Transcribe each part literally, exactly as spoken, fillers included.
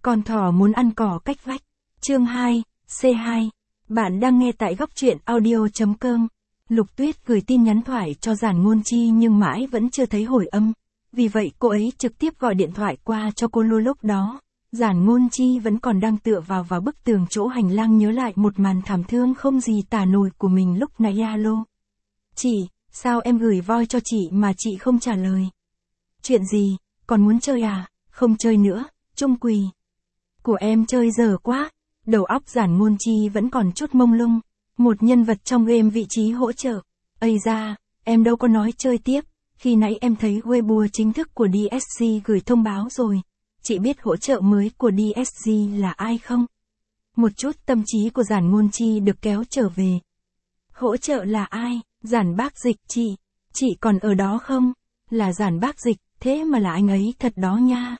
Con thỏ muốn ăn cỏ cách vách. Chương hai, xê hai. Bạn đang nghe tại góc truyện audio chấm com. Lục Tuyết gửi tin nhắn thoại cho Giản Ngôn Chi nhưng mãi vẫn chưa thấy hồi âm. Vì vậy cô ấy trực tiếp gọi điện thoại qua cho cô Lu. Lúc đó, Giản Ngôn Chi vẫn còn đang tựa vào vào bức tường chỗ hành lang nhớ lại một màn thảm thương không gì tả nổi của mình lúc nãy. Alo. Chị, sao em gửi voi cho chị mà chị không trả lời? Chuyện gì, còn muốn chơi à? Không chơi nữa, Trung Quỳ. Của em chơi dở quá. Đầu óc Giản Ngôn Chi vẫn còn chút mông lung. Một nhân vật trong game vị trí hỗ trợ. Ây da, em đâu có nói chơi tiếp. Khi nãy em thấy Weibo chính thức của đê ét giê gửi thông báo rồi. Chị biết hỗ trợ mới của đê ét giê là ai không? Một chút tâm trí của Giản Ngôn Chi được kéo trở về. Hỗ trợ là ai? Giản Bác Dịch. Chị, chị còn ở đó không? Là Giản Bác Dịch, thế mà là anh ấy thật đó nha.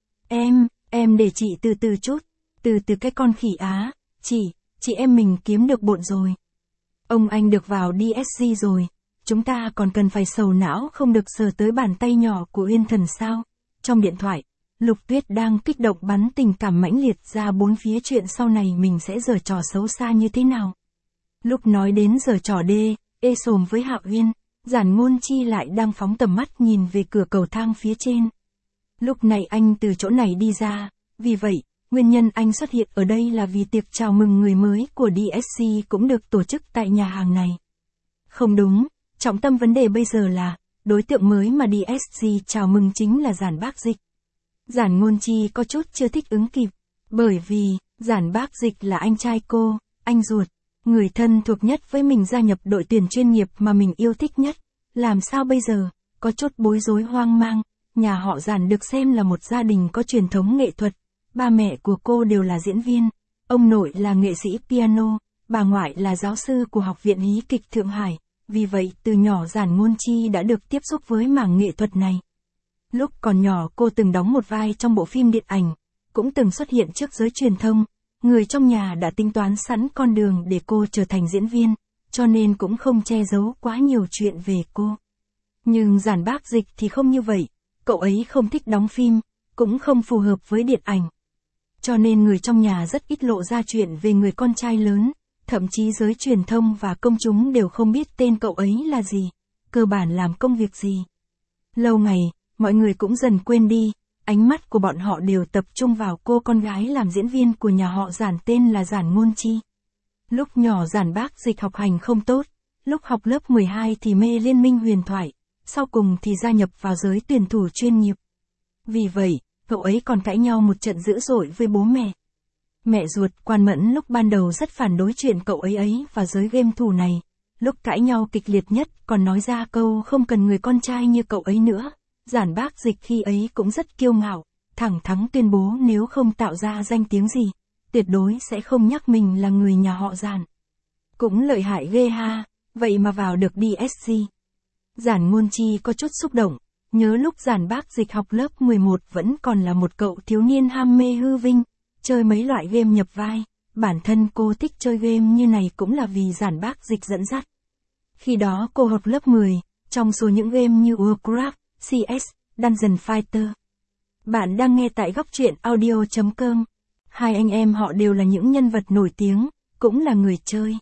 Em, em để chị từ từ chút. Từ từ cái con khỉ Á. Chị, chị em mình kiếm được bộn rồi. Ông anh được vào đê ét giê rồi. Chúng ta còn cần phải sầu não không được sờ tới bàn tay nhỏ của Uyên Thần sao? Trong điện thoại, Lục Tuyết đang kích động bắn tình cảm mãnh liệt ra bốn phía chuyện sau này mình sẽ giở trò xấu xa như thế nào. Lúc nói đến giở trò đê, ê sồm với Hạ Uyên, Giản Ngôn Chi lại đang phóng tầm mắt nhìn về cửa cầu thang phía trên. Lúc này anh từ chỗ này đi ra, vì vậy, nguyên nhân anh xuất hiện ở đây là vì tiệc chào mừng người mới của đê ét giê cũng được tổ chức tại nhà hàng này. Không đúng, trọng tâm vấn đề bây giờ là, đối tượng mới mà đê ét giê chào mừng chính là Giản Bác Dịch. Giản Ngôn Chi có chút chưa thích ứng kịp, bởi vì, Giản Bác Dịch là anh trai cô, anh ruột, người thân thuộc nhất với mình gia nhập đội tuyển chuyên nghiệp mà mình yêu thích nhất. Làm sao bây giờ, có chút bối rối hoang mang, nhà họ Giản được xem là một gia đình có truyền thống nghệ thuật. Ba mẹ của cô đều là diễn viên, ông nội là nghệ sĩ piano, bà ngoại là giáo sư của Học viện Hí kịch Thượng Hải, vì vậy từ nhỏ Giản Ngôn Chi đã được tiếp xúc với mảng nghệ thuật này. Lúc còn nhỏ cô từng đóng một vai trong bộ phim điện ảnh, cũng từng xuất hiện trước giới truyền thông, người trong nhà đã tính toán sẵn con đường để cô trở thành diễn viên, cho nên cũng không che giấu quá nhiều chuyện về cô. Nhưng Giản Bác Dịch thì không như vậy, cậu ấy không thích đóng phim, cũng không phù hợp với điện ảnh. Cho nên người trong nhà rất ít lộ ra chuyện về người con trai lớn, thậm chí giới truyền thông và công chúng đều không biết tên cậu ấy là gì, cơ bản làm công việc gì. Lâu ngày, mọi người cũng dần quên đi, ánh mắt của bọn họ đều tập trung vào cô con gái làm diễn viên của nhà họ Giản tên là Giản Ngôn Chi. Lúc nhỏ Giản Bác Dịch học hành không tốt, lúc học lớp mười hai thì mê Liên minh huyền thoại, sau cùng thì gia nhập vào giới tuyển thủ chuyên nghiệp. Vì vậy, cậu ấy còn cãi nhau một trận dữ dội với bố mẹ. Mẹ ruột Quan Mẫn lúc ban đầu rất phản đối chuyện cậu ấy ấy và giới game thủ này. Lúc cãi nhau kịch liệt nhất còn nói ra câu không cần người con trai như cậu ấy nữa. Giản Bác Dịch khi ấy cũng rất kiêu ngạo, thẳng thắn tuyên bố nếu không tạo ra danh tiếng gì, tuyệt đối sẽ không nhắc mình là người nhà họ Giản. Cũng lợi hại ghê ha, vậy mà vào được đê ét giê. Giản Ngôn Chi có chút xúc động. Nhớ lúc Giản Bác Dịch học lớp mười một vẫn còn là một cậu thiếu niên ham mê hư vinh, chơi mấy loại game nhập vai, bản thân cô thích chơi game như này cũng là vì Giản Bác Dịch dẫn dắt. Khi đó cô học lớp mười, trong số những game như Warcraft, xê ét, Dungeon Fighter. Bạn đang nghe tại góc truyện audio chấm com. Hai anh em họ đều là những nhân vật nổi tiếng, cũng là người chơi.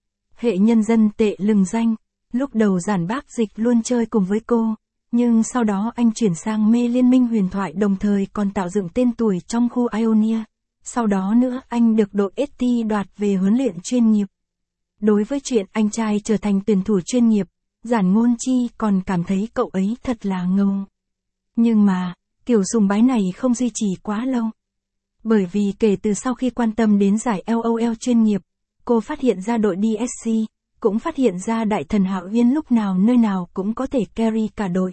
Hệ nhân dân tệ lừng danh, lúc đầu Giản Bác Dịch luôn chơi cùng với cô. Nhưng sau đó anh chuyển sang mê Liên minh huyền thoại đồng thời còn tạo dựng tên tuổi trong khu Ionia. Sau đó nữa anh được đội ét tê đoạt về huấn luyện chuyên nghiệp. Đối với chuyện anh trai trở thành tuyển thủ chuyên nghiệp, Giản Ngôn Chi còn cảm thấy cậu ấy thật là ngầu. Nhưng mà, kiểu sùng bái này không duy trì quá lâu. Bởi vì kể từ sau khi quan tâm đến giải lờ o lờ chuyên nghiệp, cô phát hiện ra đội đê ét giê, cũng phát hiện ra đại thần Hạ Uyên lúc nào nơi nào cũng có thể carry cả đội.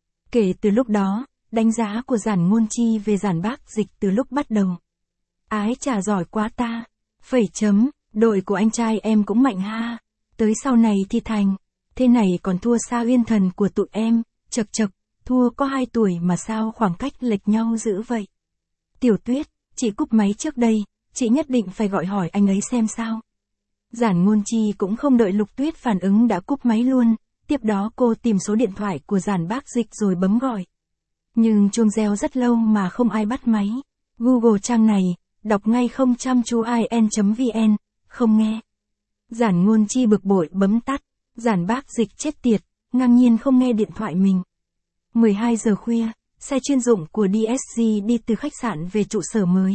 Kể từ lúc đó, đánh giá của Giản Ngôn Chi về Giản Bác Dịch từ lúc bắt đầu. Ái chà giỏi quá ta. Phẩy chấm, đội của anh trai em cũng mạnh ha. Tới sau này thì thành. Thế này còn thua xa Uyên Thần của tụi em. Chật chật, thua có hai tuổi mà sao khoảng cách lệch nhau dữ vậy. Tiểu Tuyết, chị cúp máy trước đây, chị nhất định phải gọi hỏi anh ấy xem sao. Giản Ngôn Chi cũng không đợi Lục Tuyết phản ứng đã cúp máy luôn. Tiếp đó cô tìm số điện thoại của Giản Bác Dịch rồi bấm gọi. Nhưng chuông reo rất lâu mà không ai bắt máy. Google trang này, đọc ngay không chăm chú in.vn, không nghe. Giản Ngôn Chi bực bội bấm tắt, Giản Bác Dịch chết tiệt, ngang nhiên không nghe điện thoại mình. mười hai giờ khuya, xe chuyên dụng của đê ét giê đi từ khách sạn về trụ sở mới.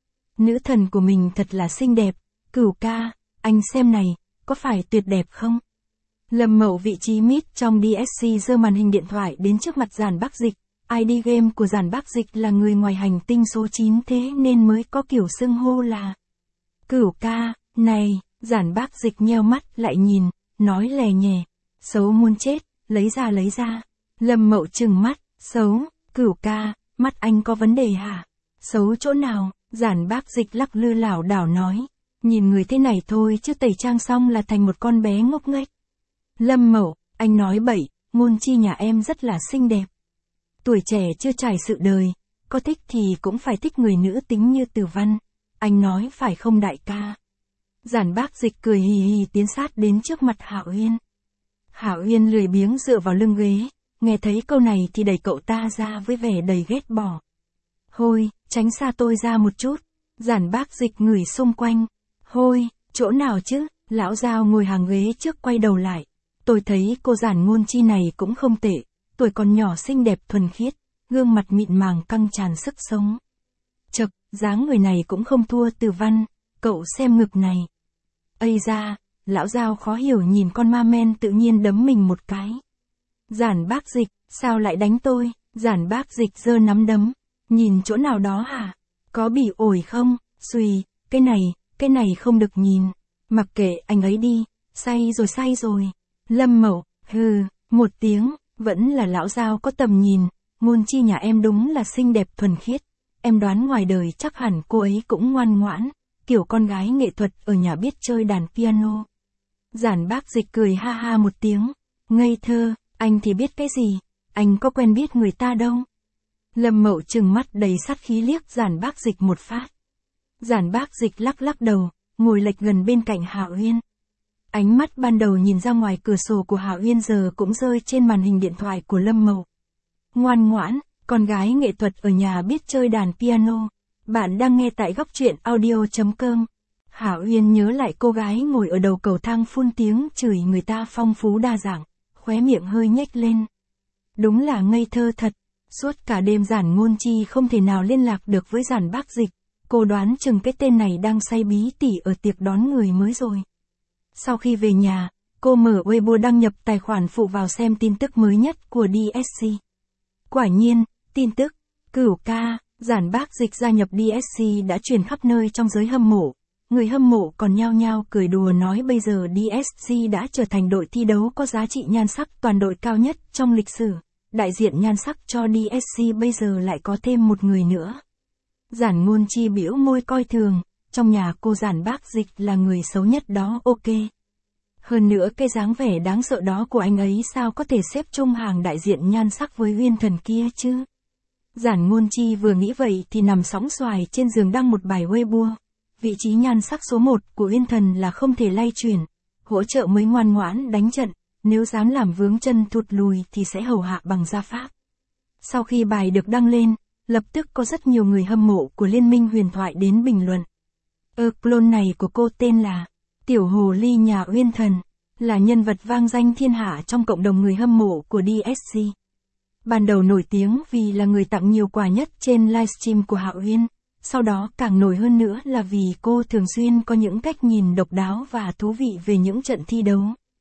Nữ thần của mình thật là xinh đẹp, Cửu ca, anh xem này, có phải tuyệt đẹp không? Lâm Mậu vị trí mít trong đê ét giê giơ màn hình điện thoại đến trước mặt Giản Bác Dịch, i đê game của Giản Bác Dịch là người ngoài hành tinh số chín thế nên mới có kiểu xưng hô là Cửu ca, này, Giản Bác Dịch nheo mắt lại nhìn, nói lè nhè, xấu muốn chết, lấy ra lấy ra. Lâm Mậu trừng mắt, xấu, Cửu ca, mắt anh có vấn đề hả? Xấu chỗ nào? Giản Bác Dịch lắc lư lảo đảo nói, nhìn người thế này thôi chứ tẩy trang xong là thành một con bé ngốc nghếch. Lâm Mậu, anh nói bậy, Ngôn Chi nhà em rất là xinh đẹp. Tuổi trẻ chưa trải sự đời, có thích thì cũng phải thích người nữ tính như Tử Văn. Anh nói phải không đại ca? Giản Bác Dịch cười hì hì tiến sát đến trước mặt Hạo Uyên. Hạo Uyên lười biếng dựa vào lưng ghế, nghe thấy câu này thì đẩy cậu ta ra với vẻ đầy ghét bỏ. Hôi, tránh xa tôi ra một chút. Giản Bác Dịch ngửi xung quanh. Hôi, chỗ nào chứ? Lão Giao ngồi hàng ghế trước quay đầu lại. Tôi thấy cô Giản Ngôn Chi này cũng không tệ, tuổi còn nhỏ xinh đẹp thuần khiết, gương mặt mịn màng căng tràn sức sống. Chậc, dáng người này cũng không thua Tử Văn, cậu xem ngực này. Ây da, Lão Giao khó hiểu nhìn con ma men tự nhiên đấm mình một cái. Giản Bác Dịch, sao lại đánh tôi? Giản Bác Dịch giơ nắm đấm, nhìn chỗ nào đó hả? Có bị ổi không? Xùy, cái này, cái này không được nhìn. Mặc kệ anh ấy đi, say rồi say rồi. Lâm Mậu, hừ, một tiếng, vẫn là Lão Giao có tầm nhìn, Ngôn Chi nhà em đúng là xinh đẹp thuần khiết. Em đoán ngoài đời chắc hẳn cô ấy cũng ngoan ngoãn, kiểu con gái nghệ thuật ở nhà biết chơi đàn piano. Giản Bác Dịch cười ha ha một tiếng, ngây thơ, anh thì biết cái gì, anh có quen biết người ta đâu. Lâm Mậu trừng mắt đầy sát khí liếc Giản Bác Dịch một phát. Giản Bác Dịch lắc lắc đầu, ngồi lệch gần bên cạnh Hạo Uyên. Ánh mắt ban đầu nhìn ra ngoài cửa sổ của Hạo Uyên giờ cũng rơi trên màn hình điện thoại của Lâm Mậu. Ngoan ngoãn, con gái nghệ thuật ở nhà biết chơi đàn piano. Bạn đang nghe tại góc truyện audio chấm com. Hạo Uyên nhớ lại cô gái ngồi ở đầu cầu thang phun tiếng chửi người ta phong phú đa dạng, khóe miệng hơi nhếch lên. Đúng là ngây thơ thật, suốt cả đêm Giản Ngôn Chi không thể nào liên lạc được với Giản Bác Dịch, cô đoán chừng cái tên này đang say bí tỉ ở tiệc đón người mới rồi. Sau khi về nhà, cô mở Weibo đăng nhập tài khoản phụ vào xem tin tức mới nhất của đê ét giê. Quả nhiên, tin tức, Cửu ca, Giản Bác Dịch gia nhập đê ét giê đã truyền khắp nơi trong giới hâm mộ. Người hâm mộ còn nhao nhao cười đùa nói bây giờ đê ét giê đã trở thành đội thi đấu có giá trị nhan sắc toàn đội cao nhất trong lịch sử. Đại diện nhan sắc cho đê ét giê bây giờ lại có thêm một người nữa. Giản Ngôn Chi bĩu môi coi thường, trong nhà cô Giản Bác Dịch là người xấu nhất đó ok. Hơn nữa cái dáng vẻ đáng sợ đó của anh ấy sao có thể xếp chung hàng đại diện nhan sắc với Uyên Thần kia chứ? Giản Ngôn Chi vừa nghĩ vậy thì nằm sóng xoài trên giường đăng một bài Weibo. Vị trí nhan sắc số một của Uyên Thần là không thể lay chuyển, hỗ trợ mới ngoan ngoãn đánh trận, nếu dám làm vướng chân thụt lùi thì sẽ hầu hạ bằng gia pháp. Sau khi bài được đăng lên, lập tức có rất nhiều người hâm mộ của Liên minh huyền thoại đến bình luận. Ơ clone này của cô tên là Tiểu Hồ Ly nhà Uyên Thần, là nhân vật vang danh thiên hạ trong cộng đồng người hâm mộ của đê ét giê. Ban đầu nổi tiếng vì là người tặng nhiều quà nhất trên livestream của Hạo Uyên, sau đó càng nổi hơn nữa là vì cô thường xuyên có những cách nhìn độc đáo và thú vị về những trận thi đấu.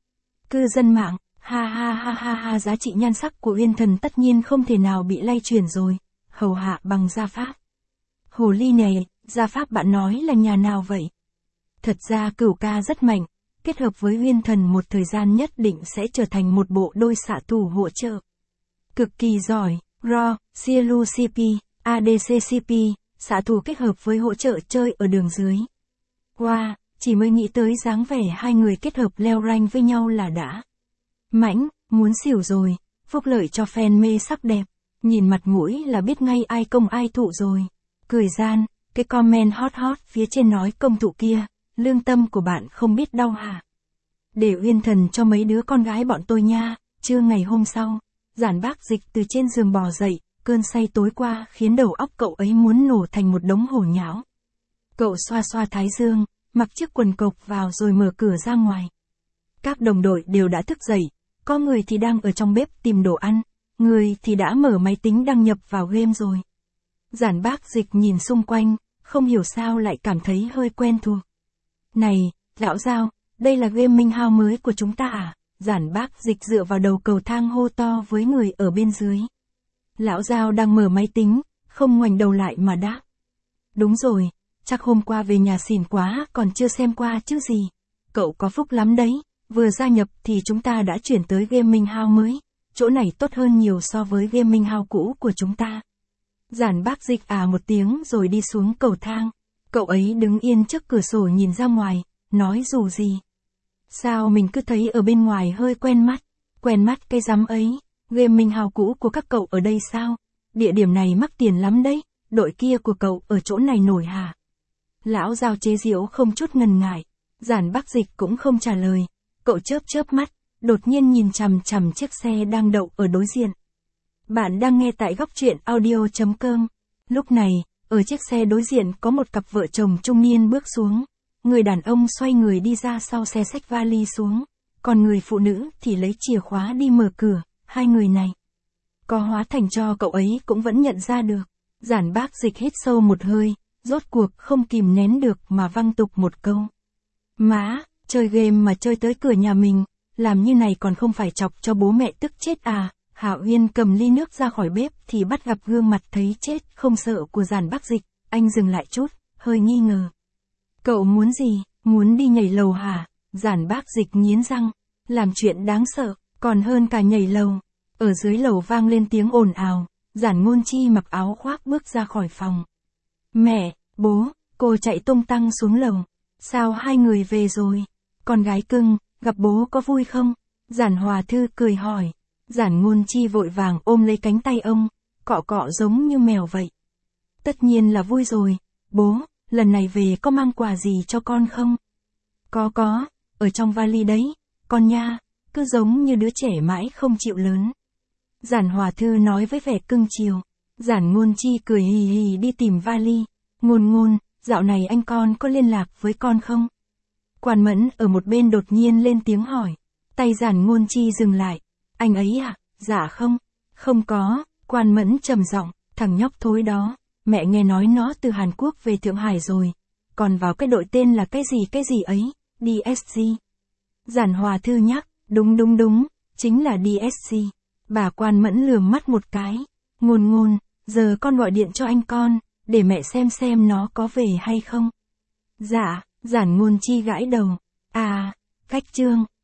Cư dân mạng, ha ha ha ha ha giá trị nhan sắc của Uyên Thần tất nhiên không thể nào bị lay chuyển rồi, hầu hạ bằng gia pháp. Hồ ly này, gia pháp bạn nói là nhà nào vậy? Thật ra Cửu ca rất mạnh, kết hợp với Uyên Thần một thời gian nhất định sẽ trở thành một bộ đôi xạ thủ hỗ trợ. Cực kỳ giỏi, Raw, Cielo xê pê, a đê xê xê pê, xạ thủ kết hợp với hỗ trợ chơi ở đường dưới. Wow, chỉ mới nghĩ tới dáng vẻ hai người kết hợp leo rank với nhau là đã mãnh, muốn xỉu rồi, phúc lợi cho fan mê sắc đẹp, nhìn mặt mũi là biết ngay ai công ai thụ rồi. Cười gian, cái comment hot hot phía trên nói công thụ kia, lương tâm của bạn không biết đau hả? Để Uyên Thần cho mấy đứa con gái bọn tôi nha. Trưa ngày hôm sau, Giản Bác Dịch từ trên giường bò dậy, cơn say tối qua khiến đầu óc cậu ấy muốn nổ thành một đống hổ nhão. Cậu xoa xoa thái dương, mặc chiếc quần cộc vào rồi mở cửa ra ngoài. Các đồng đội đều đã thức dậy, có người thì đang ở trong bếp tìm đồ ăn, người thì đã mở máy tính đăng nhập vào game rồi. Giản Bác Dịch nhìn xung quanh, không hiểu sao lại cảm thấy hơi quen thuộc. Này, lão Giao, đây là game Minh Hao mới của chúng ta à? Giản Bác Dịch dựa vào đầu cầu thang hô to với người ở bên dưới. Lão Giao đang mở máy tính, không ngoảnh đầu lại mà đáp. Đúng rồi, chắc hôm qua về nhà xỉn quá còn chưa xem qua chứ gì. Cậu có phúc lắm đấy, vừa gia nhập thì chúng ta đã chuyển tới game Minh Hao mới. Chỗ này tốt hơn nhiều so với game Minh Hao cũ của chúng ta. Giản Bác Dịch à một tiếng rồi đi xuống cầu thang. Cậu ấy đứng yên trước cửa sổ nhìn ra ngoài, nói dù gì. Sao mình cứ thấy ở bên ngoài hơi quen mắt, quen mắt cái rắm ấy, game Minh Hao cũ của các cậu ở đây sao? Địa điểm này mắc tiền lắm đấy, đội kia của cậu ở chỗ này nổi hả? Lão Giao chế giễu không chút ngần ngại, Giản Bác Dịch cũng không trả lời, cậu chớp chớp mắt, đột nhiên nhìn chằm chằm chiếc xe đang đậu ở đối diện. Bạn đang nghe tại góc truyện audio chấm com. Lúc này, ở chiếc xe đối diện có một cặp vợ chồng trung niên bước xuống. Người đàn ông xoay người đi ra sau xe xách vali xuống, còn người phụ nữ thì lấy chìa khóa đi mở cửa. Hai người này có hóa thành cho cậu ấy cũng vẫn nhận ra được. Giản Bác Dịch hít sâu một hơi, rốt cuộc không kìm nén được mà văng tục một câu. Má, chơi game mà chơi tới cửa nhà mình, làm như này còn không phải chọc cho bố mẹ tức chết à? Hạo Uyên cầm ly nước ra khỏi bếp thì bắt gặp gương mặt thấy chết không sợ của Giản Bác Dịch, anh dừng lại chút, hơi nghi ngờ. Cậu muốn gì, muốn đi nhảy lầu hả? Giản Bác Dịch nghiến răng, làm chuyện đáng sợ, còn hơn cả nhảy lầu. Ở dưới lầu vang lên tiếng ồn ào, Giản Ngôn Chi mặc áo khoác bước ra khỏi phòng. Mẹ, bố, cô chạy tung tăng xuống lầu. Sao hai người về rồi? Con gái cưng, gặp bố có vui không? Giản Hòa Thư cười hỏi. Giản Ngôn Chi vội vàng ôm lấy cánh tay ông, cọ cọ giống như mèo vậy. Tất nhiên là vui rồi, bố, lần này về có mang quà gì cho con không? Có có, ở trong vali đấy, con nha, cứ giống như đứa trẻ mãi không chịu lớn. Giản Hòa Thư nói với vẻ cưng chiều. Giản Ngôn Chi cười hì hì đi tìm vali. Ngôn Ngôn, dạo này anh con có liên lạc với con không? Quan Mẫn ở một bên đột nhiên lên tiếng hỏi. Tay Giản Ngôn Chi dừng lại. Anh ấy à? Dạ không. Không có. Quan Mẫn trầm giọng, thằng nhóc thối đó, mẹ nghe nói nó từ Hàn Quốc về Thượng Hải rồi. Còn vào cái đội tên là cái gì cái gì ấy, đê ét giê. Giản Hòa Thư nhắc, đúng đúng đúng, chính là đê ét giê. Bà Quan Mẫn lườm mắt một cái. Ngôn Ngôn, giờ con gọi điện cho anh con, để mẹ xem xem nó có về hay không. Dạ, Giản Ngôn Chi gãi đầu. À, cách chương.